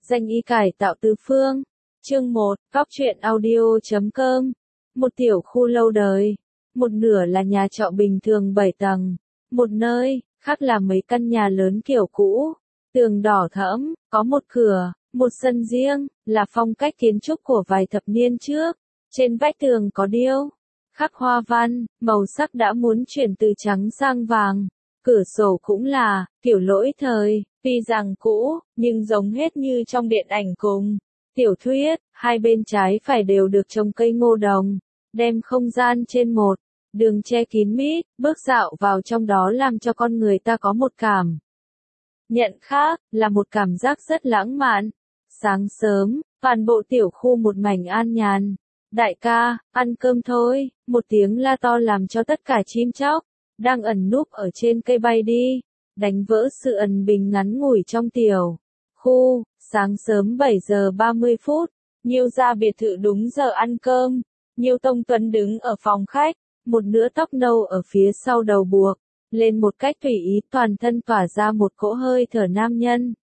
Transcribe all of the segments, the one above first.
Danh y cải tạo tứ phương. Chương 1, Góc truyện audio.com. Một tiểu khu lâu đời. Một nửa là nhà trọ bình thường 7 tầng. Một nơi, khác là mấy căn nhà lớn kiểu cũ. Tường đỏ thẫm, có một cửa, một sân riêng, là phong cách kiến trúc của vài thập niên trước. Trên vách tường có điêu, khắc hoa văn, màu sắc đã muốn chuyển từ trắng sang vàng. Cửa sổ cũng là, kiểu lỗi thời, tuy rằng cũ, nhưng giống hết như trong điện ảnh cùng tiểu thuyết, hai bên trái phải đều được trồng cây ngô đồng, đem không gian trên một đường che kín mít, bước dạo vào trong đó làm cho con người ta có một cảm nhận khác, là một cảm giác rất lãng mạn. Sáng sớm, toàn bộ tiểu khu một mảnh an nhàn. Đại ca, ăn cơm thôi, một tiếng la to làm cho tất cả chim chóc đang ẩn núp ở trên cây bay đi, đánh vỡ sự ẩn bình ngắn ngủi trong tiểu khu. Sáng sớm 7 giờ 30 phút, Nhiêu ra biệt thự đúng giờ ăn cơm. Nhiêu Tông Tuấn đứng ở phòng khách, một nửa tóc nâu ở phía sau đầu buộc lên một cách tùy ý, toàn thân tỏa ra một cỗ hơi thở nam nhân.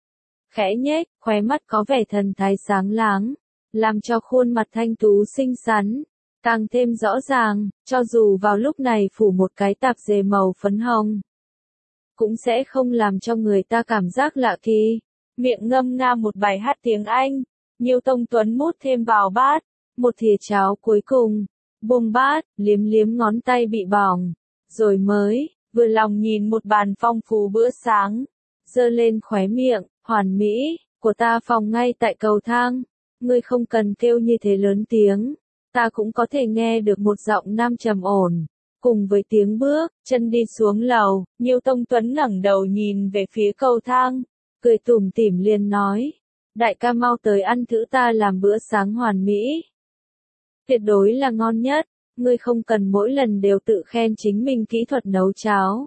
Khẽ nhếch, khóe mắt có vẻ thần thái sáng láng, làm cho khuôn mặt thanh tú xinh xắn càng thêm rõ ràng, cho dù vào lúc này phủ một cái tạp dề màu phấn hồng, cũng sẽ không làm cho người ta cảm giác lạ kỳ. Miệng ngâm nga một bài hát tiếng Anh, Nhiêu Tông Tuấn mút thêm vào bát, một thìa cháo cuối cùng, buông bát, liếm liếm ngón tay bị bỏng, rồi mới vừa lòng nhìn một bàn phong phú bữa sáng, giơ lên khóe miệng, hoàn mỹ, của ta phòng ngay tại cầu thang, ngươi không cần kêu như thế lớn tiếng, ta cũng có thể nghe được một giọng nam trầm ổn. Cùng với tiếng bước, chân đi xuống lầu, Nhiêu Tông Tuấn ngẩng đầu nhìn về phía cầu thang, cười tủm tỉm liền nói, đại ca mau tới ăn thử ta làm bữa sáng hoàn mỹ. Tuyệt đối là ngon nhất, ngươi không cần mỗi lần đều tự khen chính mình kỹ thuật nấu cháo.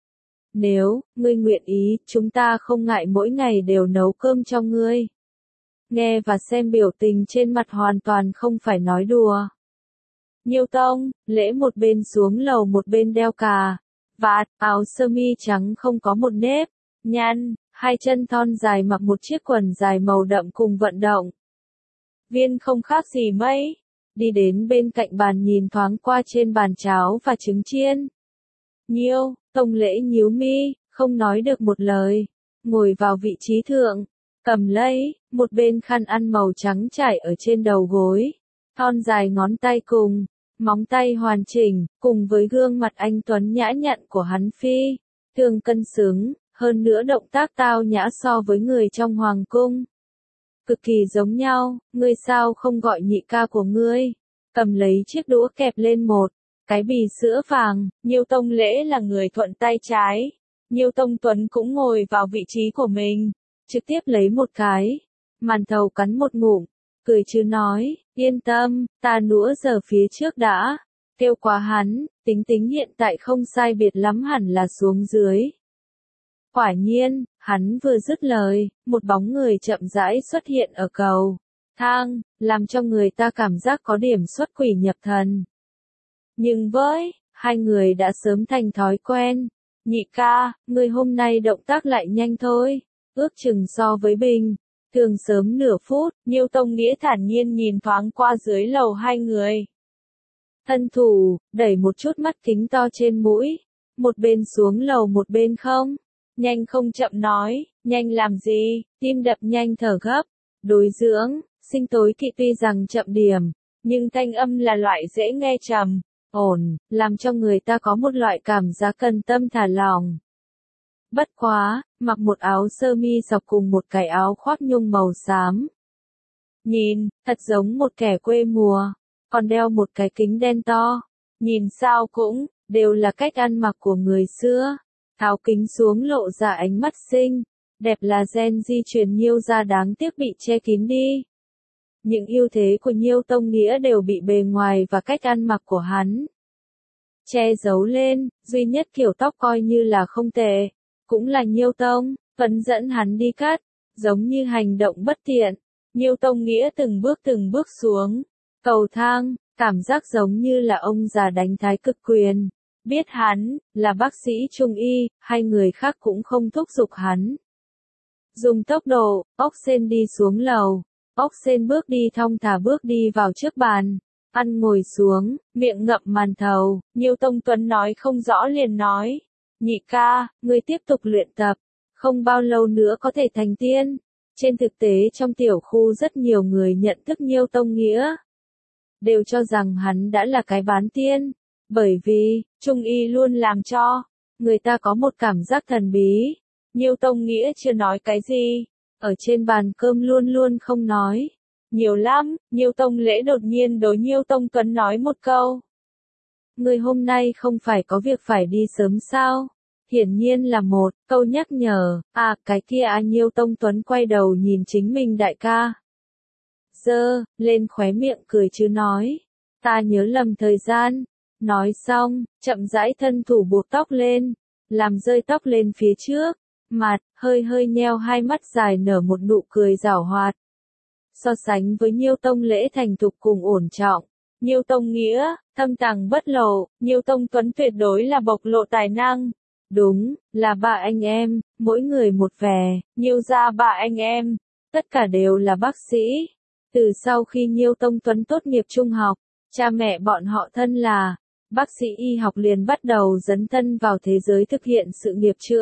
Nếu, ngươi nguyện ý, chúng ta không ngại mỗi ngày đều nấu cơm cho ngươi. Nghe và xem biểu tình trên mặt hoàn toàn không phải nói đùa. Nhiêu Tông, lễ một bên xuống lầu một bên đeo cà vạt, áo sơ mi trắng không có một nếp nhăn, hai chân thon dài mặc một chiếc quần dài màu đậm cùng vận động viên không khác gì mấy, đi đến bên cạnh bàn nhìn thoáng qua trên bàn cháo và trứng chiên. Nhiêu Tông lễ nhíu mi, không nói được một lời, ngồi vào vị trí thượng, cầm lấy một bên khăn ăn màu trắng trải ở trên đầu gối, thon dài ngón tay cùng móng tay hoàn chỉnh, cùng với gương mặt anh tuấn nhã nhặn của hắn phi thường cân xứng, hơn nữa động tác tao nhã so với người trong hoàng cung cực kỳ giống nhau. Ngươi sao không gọi nhị ca của ngươi? Cầm lấy chiếc đũa kẹp lên một cái bì sữa vàng. Nhiêu Tông lễ là người thuận tay trái, Nhiêu Tông Tuấn cũng ngồi vào vị trí của mình, trực tiếp lấy một cái màn thầu cắn một ngụm, cười chứ nói, yên tâm, ta nũa giờ phía trước đã kêu qua hắn, tính tính hiện tại không sai biệt lắm hẳn là xuống dưới. Quả nhiên, hắn vừa dứt lời, một bóng người chậm rãi xuất hiện ở cầu thang, làm cho người ta cảm giác có điểm xuất quỷ nhập thần. Nhưng với hai người đã sớm thành thói quen. Nhị ca, người hôm nay động tác lại nhanh thôi, ước chừng so với bình thường sớm nửa phút. Nhiêu Tông Nghĩa thản nhiên nhìn thoáng qua dưới lầu hai người. Thân thủ, đẩy một chút mắt kính to trên mũi, một bên xuống lầu một bên không nhanh không chậm nói, nhanh làm gì, tim đập nhanh thở gấp, đối dưỡng, sinh tối kỵ tuy rằng chậm điểm, nhưng thanh âm là loại dễ nghe trầm ổn, làm cho người ta có một loại cảm giác cần tâm thả lỏng. Bất quá, mặc một áo sơ mi dọc cùng một cái áo khoác nhung màu xám. Nhìn, thật giống một kẻ quê mùa, còn đeo một cái kính đen to. Nhìn sao cũng, đều là cách ăn mặc của người xưa. Tháo kính xuống lộ ra ánh mắt xinh, đẹp là gen di truyền Nhiêu ra đáng tiếc bị che kín đi. Những ưu thế của Nhiêu Tông Nghĩa đều bị bề ngoài và cách ăn mặc của hắn che giấu lên, duy nhất kiểu tóc coi như là không tệ, cũng là Nhiêu Tông Tuấn dẫn hắn đi cắt, giống như hành động bất tiện. Nhiêu Tông Nghĩa từng bước xuống cầu thang, cảm giác giống như là ông già đánh thái cực quyền. Biết hắn là bác sĩ trung y, hai người khác cũng không thúc giục hắn Dùng tốc độ, ốc sên đi xuống lầu. Ốc sên bước đi thong thả bước đi vào trước bàn. Ăn ngồi xuống, miệng ngậm màn thầu. Nhiêu Tông Tuấn nói không rõ liền nói. Nhị ca, ngươi tiếp tục luyện tập. Không bao lâu nữa có thể thành tiên. Trên thực tế trong tiểu khu rất nhiều người nhận thức Nhiêu Tông Nghĩa. Đều cho rằng hắn đã là cái bán tiên. Bởi vì, Trung Y luôn làm cho người ta có một cảm giác thần bí. Nhiêu Tông Nghĩa chưa nói cái gì. Ở trên bàn cơm luôn luôn không nói. Nhiều lắm, Nhiêu Tông Lễ đột nhiên đối Nhiêu Tông Tuấn nói một câu. Người hôm nay không phải có việc phải đi sớm sao? Hiển nhiên là một câu nhắc nhở. À, cái kia Nhiêu Tông Tuấn quay đầu nhìn chính mình đại ca. Giơ lên khóe miệng cười chứ nói. Ta nhớ lầm thời gian. Nói xong, chậm rãi thân thủ buộc tóc lên. Làm rơi tóc lên phía trước. Mặt, hơi hơi nheo hai mắt dài nở một nụ cười giảo hoạt. So sánh với Nhiêu Tông Lễ thành thục cùng ổn trọng. Nhiêu Tông Nghĩa, thâm tàng bất lộ, Nhiêu Tông Tuấn tuyệt đối là bộc lộ tài năng. Đúng, là ba anh em, mỗi người một vẻ, Nhiêu gia ba anh em, tất cả đều là bác sĩ. Từ sau khi Nhiêu Tông Tuấn tốt nghiệp trung học, cha mẹ bọn họ thân là bác sĩ y học liền bắt đầu dấn thân vào thế giới thực hiện sự nghiệp chữa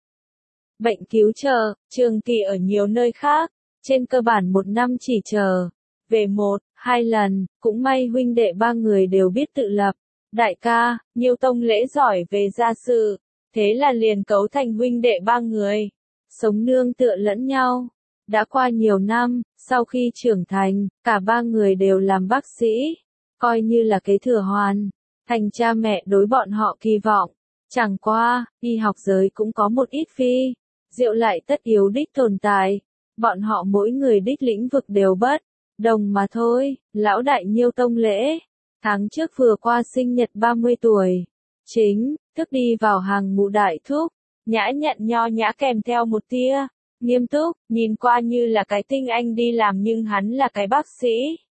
bệnh cứu trợ, trường kỳ ở nhiều nơi khác, trên cơ bản một năm chỉ chờ về một, hai lần, cũng may huynh đệ ba người đều biết tự lập. Đại ca, Nhiêu Tông Lễ giỏi về gia sự, thế là liền cấu thành huynh đệ ba người, sống nương tựa lẫn nhau. Đã qua nhiều năm, sau khi trưởng thành, cả ba người đều làm bác sĩ, coi như là kế thừa hoàn thành cha mẹ đối bọn họ kỳ vọng. Chẳng qua, y học giới cũng có một ít phi diệu lại tất yếu đích tồn tại. Bọn họ mỗi người đích lĩnh vực đều bất đồng mà thôi. Lão đại Nhiêu Tông Lễ, tháng trước vừa qua sinh nhật 30 tuổi, chính thức đi vào hàng ngũ đại thúc, nhã nhặn nho nhã kèm theo một tia nghiêm túc, nhìn qua như là cái tinh anh đi làm nhưng hắn là cái bác sĩ.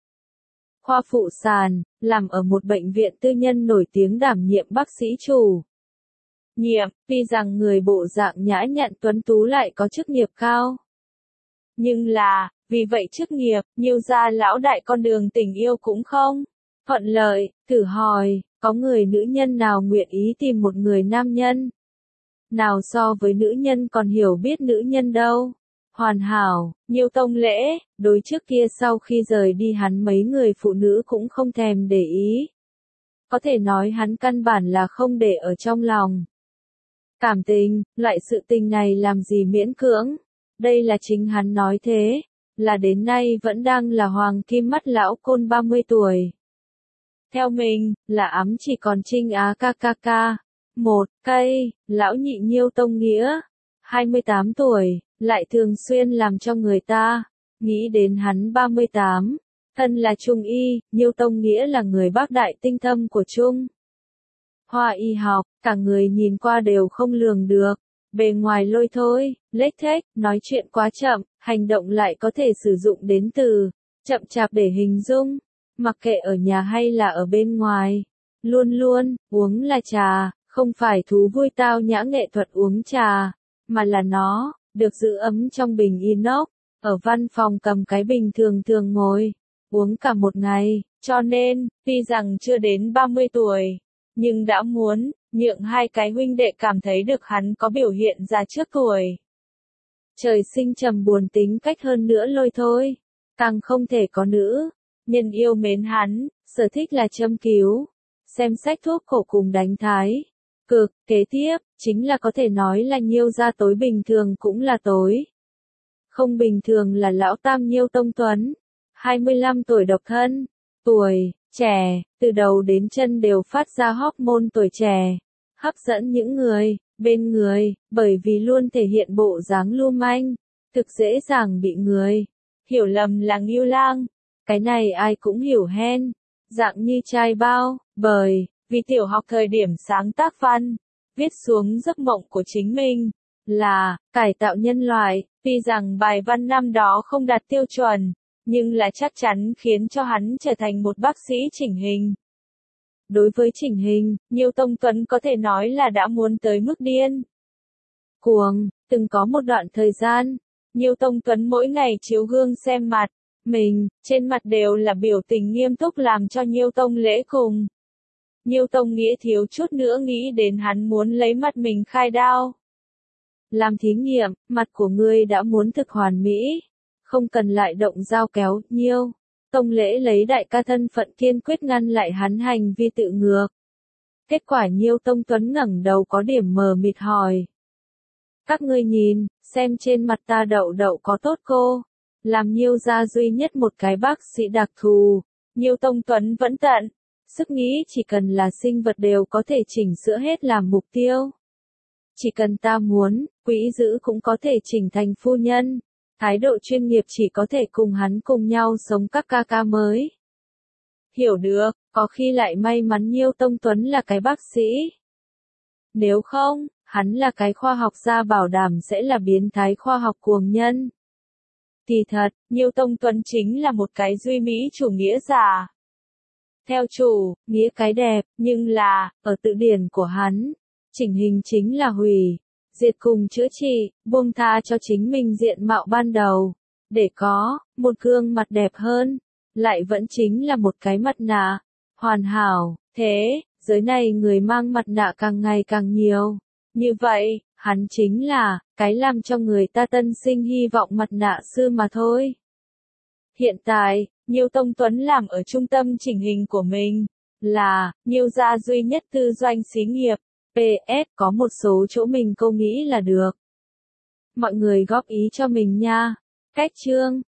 Khoa phụ sản, làm ở một bệnh viện tư nhân nổi tiếng đảm nhiệm bác sĩ chủ nhiệm, tuy rằng người bộ dạng nhã nhặn tuấn tú lại có chức nghiệp cao. Nhưng là, vì vậy chức nghiệp, Nhiêu gia lão đại con đường tình yêu cũng không thuận lợi. Thử hỏi, có người nữ nhân nào nguyện ý tìm một người nam nhân nào so với nữ nhân còn hiểu biết nữ nhân đâu. Hoàn hảo, Nhiêu Tông Lễ, đối trước kia sau khi rời đi hắn mấy người phụ nữ cũng không thèm để ý. Có thể nói hắn căn bản là không để ở trong lòng. Cảm tình, loại sự tình này làm gì miễn cưỡng. Đây là chính hắn nói thế, là đến nay vẫn đang là hoàng kim mắt lão côn 30 tuổi. Theo mình, là ấm chỉ còn Trinh Á KKK. Một cây, lão nhị Nhiêu Tông Nghĩa, 28 tuổi, lại thường xuyên làm cho người ta nghĩ đến hắn 38. Thân là Trung Y, Nhiêu Tông Nghĩa là người bác đại tinh thâm của Trung Hoa y học, cả người nhìn qua đều không lường được. Bề ngoài lôi thôi, lếch thếch, nói chuyện quá chậm, hành động lại có thể sử dụng đến từ chậm chạp để hình dung. Mặc kệ ở nhà hay là ở bên ngoài, luôn luôn uống là trà, không phải thú vui tao nhã nghệ thuật uống trà, mà là nó được giữ ấm trong bình inox, ở văn phòng cầm cái bình thường thường ngồi uống cả một ngày, cho nên tuy rằng chưa đến 30 tuổi, nhưng đã muốn nhượng hai cái huynh đệ cảm thấy được hắn có biểu hiện ra trước tuổi. Trời sinh trầm buồn tính cách hơn nữa lôi thôi, càng không thể có nữ nhân yêu mến hắn, sở thích là châm cứu, xem sách thuốc khổ cùng đánh thái cực. Kế tiếp, chính là có thể nói là Nhiêu gia tối bình thường cũng là tối không bình thường là lão tam Nhiêu Tông Tuấn, 25 tuổi độc thân, tuổi trẻ, từ đầu đến chân đều phát ra hormone tuổi trẻ, hấp dẫn những người bên người, bởi vì luôn thể hiện bộ dáng lưu manh, thực dễ dàng bị người hiểu lầm là ngưu lang. Cái này ai cũng hiểu hen, dạng như trai bao, bởi vì tiểu học thời điểm sáng tác văn, viết xuống giấc mộng của chính mình là cải tạo nhân loại, tuy rằng bài văn năm đó không đạt tiêu chuẩn, nhưng là chắc chắn khiến cho hắn trở thành một bác sĩ chỉnh hình. Đối với chỉnh hình, Nhiêu Tông Tuấn có thể nói là đã muốn tới mức điên cuồng. Từng có một đoạn thời gian, Nhiêu Tông Tuấn mỗi ngày chiếu gương xem mặt mình, trên mặt đều là biểu tình nghiêm túc làm cho Nhiêu Tông lễ cùng. Nhiêu Tông Nghĩa thiếu chút nữa nghĩ đến hắn muốn lấy mặt mình khai đao. Làm thí nghiệm, mặt của ngươi đã muốn thực hoàn mỹ. Không cần lại động dao kéo, Nhiêu. Tông Lễ lấy đại ca thân phận kiên quyết ngăn lại hắn hành vi tự ngược. Kết quả Nhiêu Tông Tuấn ngẩng đầu có điểm mờ mịt hỏi. Các ngươi nhìn, xem trên mặt ta đậu đậu có tốt cô. Làm Nhiêu gia duy nhất một cái bác sĩ đặc thù. Nhiêu Tông Tuấn vẫn tận. Sức nghĩ chỉ cần là sinh vật đều có thể chỉnh sửa hết làm mục tiêu. Chỉ cần ta muốn, quỹ giữ cũng có thể chỉnh thành phu nhân. Thái độ chuyên nghiệp chỉ có thể cùng hắn cùng nhau sống các ca ca mới. Hiểu được, có khi lại may mắn Nhiêu Tông Tuấn là cái bác sĩ. Nếu không, hắn là cái khoa học gia bảo đảm sẽ là biến thái khoa học cuồng nhân. Kỳ thật, Nhiêu Tông Tuấn chính là một cái duy mỹ chủ nghĩa giả. Theo chủ, nghĩa cái đẹp, nhưng là, ở tự điển của hắn, chỉnh hình chính là hủy, diệt cùng chữa trị, buông tha cho chính mình diện mạo ban đầu, để có một gương mặt đẹp hơn, lại vẫn chính là một cái mặt nạ, hoàn hảo, thế, giới này người mang mặt nạ càng ngày càng nhiều, như vậy, hắn chính là, cái làm cho người ta tân sinh hy vọng mặt nạ sư mà thôi. Hiện tại, Nhiêu Tông Tuấn làm ở trung tâm chỉnh hình của mình, là, Nhiêu gia duy nhất tư doanh xí nghiệp, PS có một số chỗ mình cô nghĩ là được. Mọi người góp ý cho mình nha. Cách chương